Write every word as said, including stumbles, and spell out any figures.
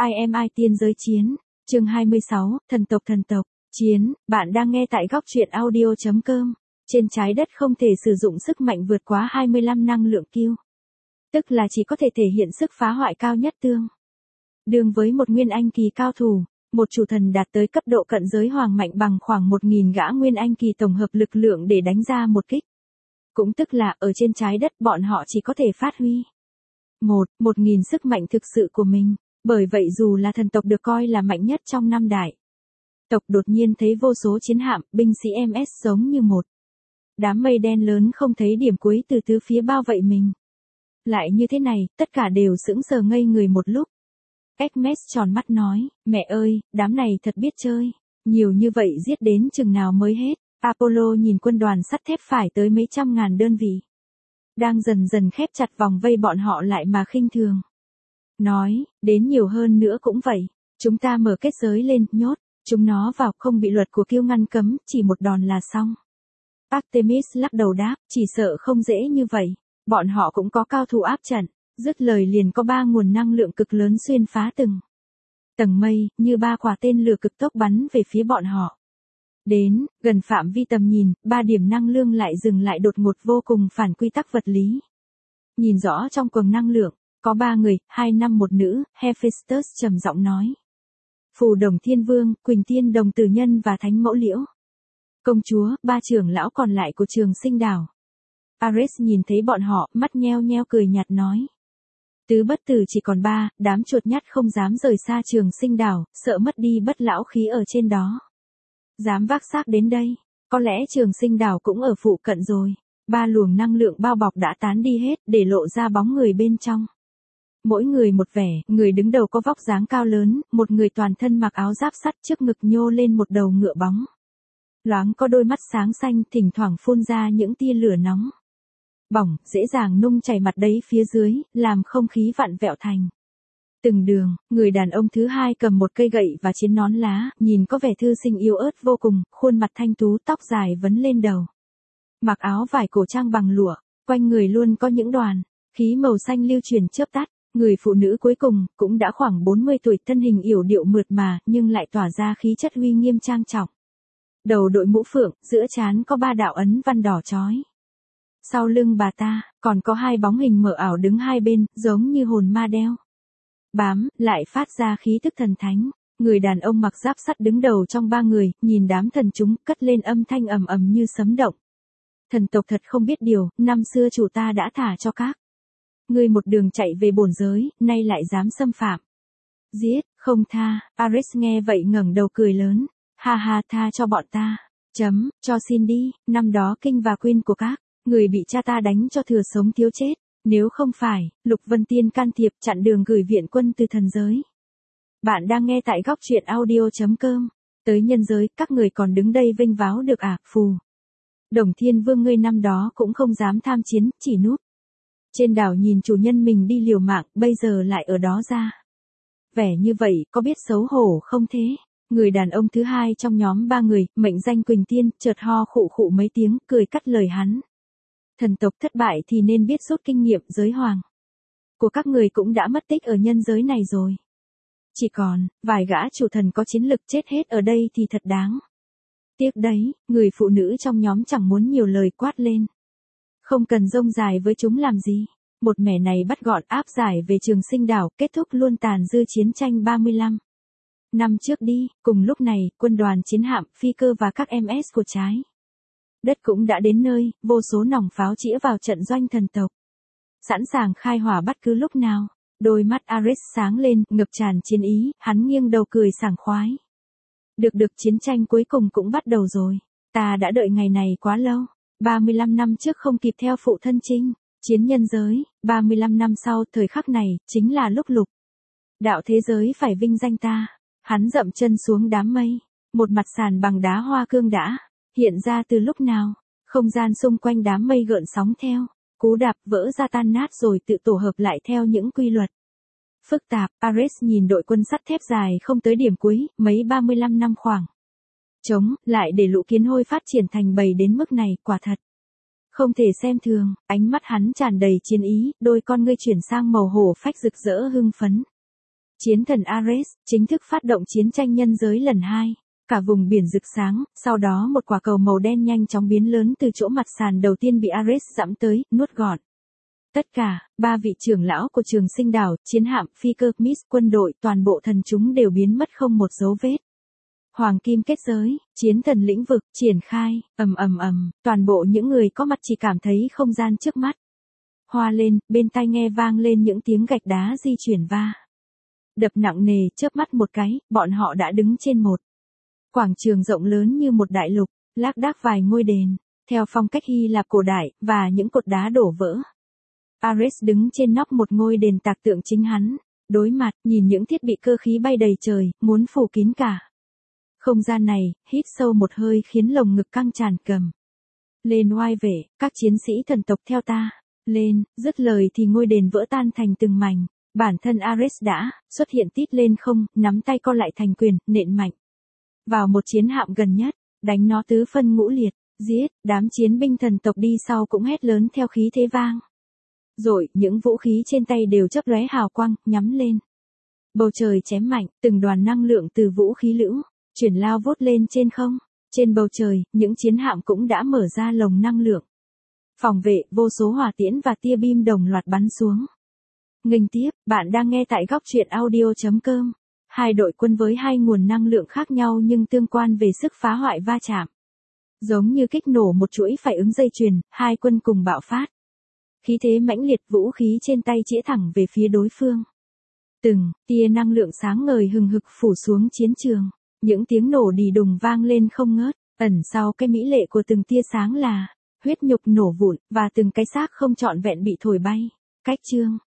I am I tiên giới chiến, chương hai mươi sáu, thần tộc thần tộc, chiến, bạn đang nghe tại góc truyện audio.com. Trên trái đất không thể sử dụng sức mạnh vượt quá hai mươi lăm năng lượng Q. Tức là chỉ có thể thể hiện sức phá hoại cao nhất tương đương với một nguyên anh kỳ cao thủ, một chủ thần đạt tới cấp độ cận giới hoàng mạnh bằng khoảng một nghìn gã nguyên anh kỳ tổng hợp lực lượng để đánh ra một kích. Cũng tức là ở trên trái đất bọn họ chỉ có thể phát huy một, một nghìn sức mạnh thực sự của mình. Bởi vậy dù là thần tộc được coi là mạnh nhất trong năm đại tộc đột nhiên thấy vô số chiến hạm, binh sĩ em ét giống như một đám mây đen lớn không thấy điểm cuối từ tứ phía bao vậy mình. Lại như thế này, tất cả đều sững sờ ngây người một lúc. Hermes tròn mắt nói, mẹ ơi, đám này thật biết chơi, nhiều như vậy giết đến chừng nào mới hết. Apollo nhìn quân đoàn sắt thép phải tới mấy trăm ngàn đơn vị, đang dần dần khép chặt vòng vây bọn họ lại mà khinh thường. Nói, đến nhiều hơn nữa cũng vậy, chúng ta mở kết giới lên, nhốt chúng nó vào, không bị luật của kiêu ngăn cấm, chỉ một đòn là xong. Artemis lắc đầu đáp, chỉ sợ không dễ như vậy, bọn họ cũng có cao thủ áp trận. Dứt lời liền có ba nguồn năng lượng cực lớn xuyên phá từng tầng mây, như ba quả tên lửa cực tốc bắn về phía bọn họ. Đến gần phạm vi tầm nhìn, ba điểm năng lượng lại dừng lại đột ngột vô cùng phản quy tắc vật lý. Nhìn rõ trong quầng năng lượng, có ba người, hai nam một nữ, Hephaestus trầm giọng nói. Phù Đồng Thiên Vương, Quỳnh Tiên Đồng Tử Nhân và Thánh Mẫu Liễu Công Chúa, ba trưởng lão còn lại của Trường Sinh Đảo. Ares nhìn thấy bọn họ, mắt nheo nheo cười nhạt nói. Tứ bất tử chỉ còn ba, đám chuột nhắt không dám rời xa Trường Sinh Đảo, sợ mất đi bất lão khí ở trên đó. Dám vác xác đến đây, có lẽ Trường Sinh Đảo cũng ở phụ cận rồi. Ba luồng năng lượng bao bọc đã tán đi hết, để lộ ra bóng người bên trong. Mỗi người một vẻ, người đứng đầu có vóc dáng cao lớn, một người toàn thân mặc áo giáp sắt, trước ngực nhô lên một đầu ngựa bóng. Loáng có đôi mắt sáng xanh, thỉnh thoảng phun ra những tia lửa nóng bỏng, dễ dàng nung chảy mặt đấy phía dưới, làm không khí vặn vẹo thành từng đường. Người đàn ông thứ hai cầm một cây gậy và chiến nón lá, nhìn có vẻ thư sinh yếu ớt vô cùng, khuôn mặt thanh tú, tóc dài vấn lên đầu. Mặc áo vải cổ trang bằng lụa, quanh người luôn có những đoàn khí màu xanh lưu truyền chớp tắt. Người phụ nữ cuối cùng, cũng đã khoảng bốn mươi tuổi, thân hình yểu điệu mượt mà, nhưng lại tỏa ra khí chất uy nghiêm trang trọng. Đầu đội mũ phượng, giữa trán có ba đạo ấn văn đỏ chói. Sau lưng bà ta, còn có hai bóng hình mờ ảo đứng hai bên, giống như hồn ma đeo bám, lại phát ra khí tức thần thánh. Người đàn ông mặc giáp sắt đứng đầu trong ba người, nhìn đám thần chúng, cất lên âm thanh ầm ầm như sấm động. Thần tộc thật không biết điều, năm xưa chủ ta đã thả cho các ngươi một đường chạy về bổn giới, nay lại dám xâm phạm. Giết, không tha. Ares nghe vậy ngẩng đầu cười lớn. Ha ha, tha cho bọn ta. Chấm, cho xin đi. Năm đó Kinh và Queen của các người bị cha ta đánh cho thừa sống thiếu chết. Nếu không phải, Lục Vân Tiên can thiệp chặn đường gửi viện quân từ thần giới. Bạn đang nghe tại góc truyện audio.com. Tới nhân giới, các người còn đứng đây vênh váo được à? Phù Đồng Thiên Vương ngươi năm đó cũng không dám tham chiến, chỉ núp trên đảo nhìn chủ nhân mình đi liều mạng, bây giờ lại ở đó ra vẻ như vậy, có biết xấu hổ không thế? Người đàn ông thứ hai trong nhóm ba người, mệnh danh Quỳnh Tiên, chợt ho khụ khụ mấy tiếng, cười cắt lời hắn. Thần tộc thất bại thì nên biết rút kinh nghiệm, giới hoàng của các người cũng đã mất tích ở nhân giới này rồi. Chỉ còn vài gã chủ thần có chiến lực chết hết ở đây thì thật đáng tiếc đấy. Người phụ nữ trong nhóm chẳng muốn nhiều lời, quát lên. Không cần rông dài với chúng làm gì. Một mẻ này bắt gọn áp giải về Trường Sinh Đảo, kết thúc luôn tàn dư chiến tranh ba mươi lăm năm trước đi. Cùng lúc này, quân đoàn chiến hạm, phi cơ và các em ét của trái đất cũng đã đến nơi, vô số nòng pháo chĩa vào trận doanh thần tộc. Sẵn sàng khai hỏa bất cứ lúc nào. Đôi mắt Ares sáng lên, ngập tràn chiến ý, hắn nghiêng đầu cười sảng khoái. Được được, chiến tranh cuối cùng cũng bắt đầu rồi. Ta đã đợi ngày này quá lâu. ba mươi lăm năm trước không kịp theo phụ thân chinh chiến nhân giới, ba mươi lăm năm sau, thời khắc này, chính là lúc lục đạo thế giới phải vinh danh ta. Hắn dậm chân xuống đám mây. Một mặt sàn bằng đá hoa cương đã hiện ra từ lúc nào. Không gian xung quanh đám mây gợn sóng theo cú đạp vỡ ra tan nát rồi tự tổ hợp lại theo những quy luật phức tạp. Ares nhìn đội quân sắt thép dài không tới điểm cuối, mấy ba mươi lăm năm khoảng chống lại để lũ kiến hôi phát triển thành bầy đến mức này, quả thật không thể xem thường. Ánh mắt hắn tràn đầy chiến ý, đôi con ngươi chuyển sang màu hổ phách rực rỡ hưng phấn. Chiến thần Ares, chính thức phát động chiến tranh nhân giới lần hai. Cả vùng biển rực sáng, sau đó một quả cầu màu đen nhanh chóng biến lớn từ chỗ mặt sàn đầu tiên bị Ares dẫm tới, nuốt gọn. Tất cả, ba vị trưởng lão của Trường Sinh đảo, chiến hạm, phi cơ, Miss, quân đội, toàn bộ thần chúng đều biến mất không một dấu vết. Hoàng kim kết giới, chiến thần lĩnh vực, triển khai, ầm ầm ầm, toàn bộ những người có mặt chỉ cảm thấy không gian trước mắt hoa lên, bên tai nghe vang lên những tiếng gạch đá di chuyển va đập nặng nề, chớp mắt một cái, bọn họ đã đứng trên một quảng trường rộng lớn như một đại lục, lác đác vài ngôi đền, theo phong cách Hy Lạp cổ đại, và những cột đá đổ vỡ. Ares đứng trên nóc một ngôi đền tạc tượng chính hắn, đối mặt, nhìn những thiết bị cơ khí bay đầy trời, muốn phủ kín cả không gian này, hít sâu một hơi khiến lồng ngực căng tràn cầm. Lên oai vệ, các chiến sĩ thần tộc theo ta. Lên, dứt lời thì ngôi đền vỡ tan thành từng mảnh. Bản thân Ares đã xuất hiện tít lên không, nắm tay co lại thành quyền, nện mạnh vào một chiến hạm gần nhất, đánh nó tứ phân ngũ liệt, giết. Đám chiến binh thần tộc đi sau cũng hét lớn theo khí thế vang. Rồi, những vũ khí trên tay đều chớp lóe hào quang, nhắm lên bầu trời chém mạnh, từng đoàn năng lượng từ vũ khí lũ chuyển lao vút lên trên không. Trên bầu trời, những chiến hạm cũng đã mở ra lồng năng lượng phòng vệ, vô số hỏa tiễn và tia beam đồng loạt bắn xuống. Nghênh tiếp, bạn đang nghe tại góc truyện audio chấm com. Hai đội quân với hai nguồn năng lượng khác nhau nhưng tương quan về sức phá hoại va chạm. Giống như kích nổ một chuỗi phản ứng dây chuyền, hai quân cùng bạo phát. Khí thế mãnh liệt, vũ khí trên tay chĩa thẳng về phía đối phương. Từng tia năng lượng sáng ngời hừng hực phủ xuống chiến trường. Những tiếng nổ đì đùng vang lên không ngớt, ẩn sau cái mỹ lệ của từng tia sáng là huyết nhục nổ vụn, và từng cái xác không trọn vẹn bị thổi bay. Cách chương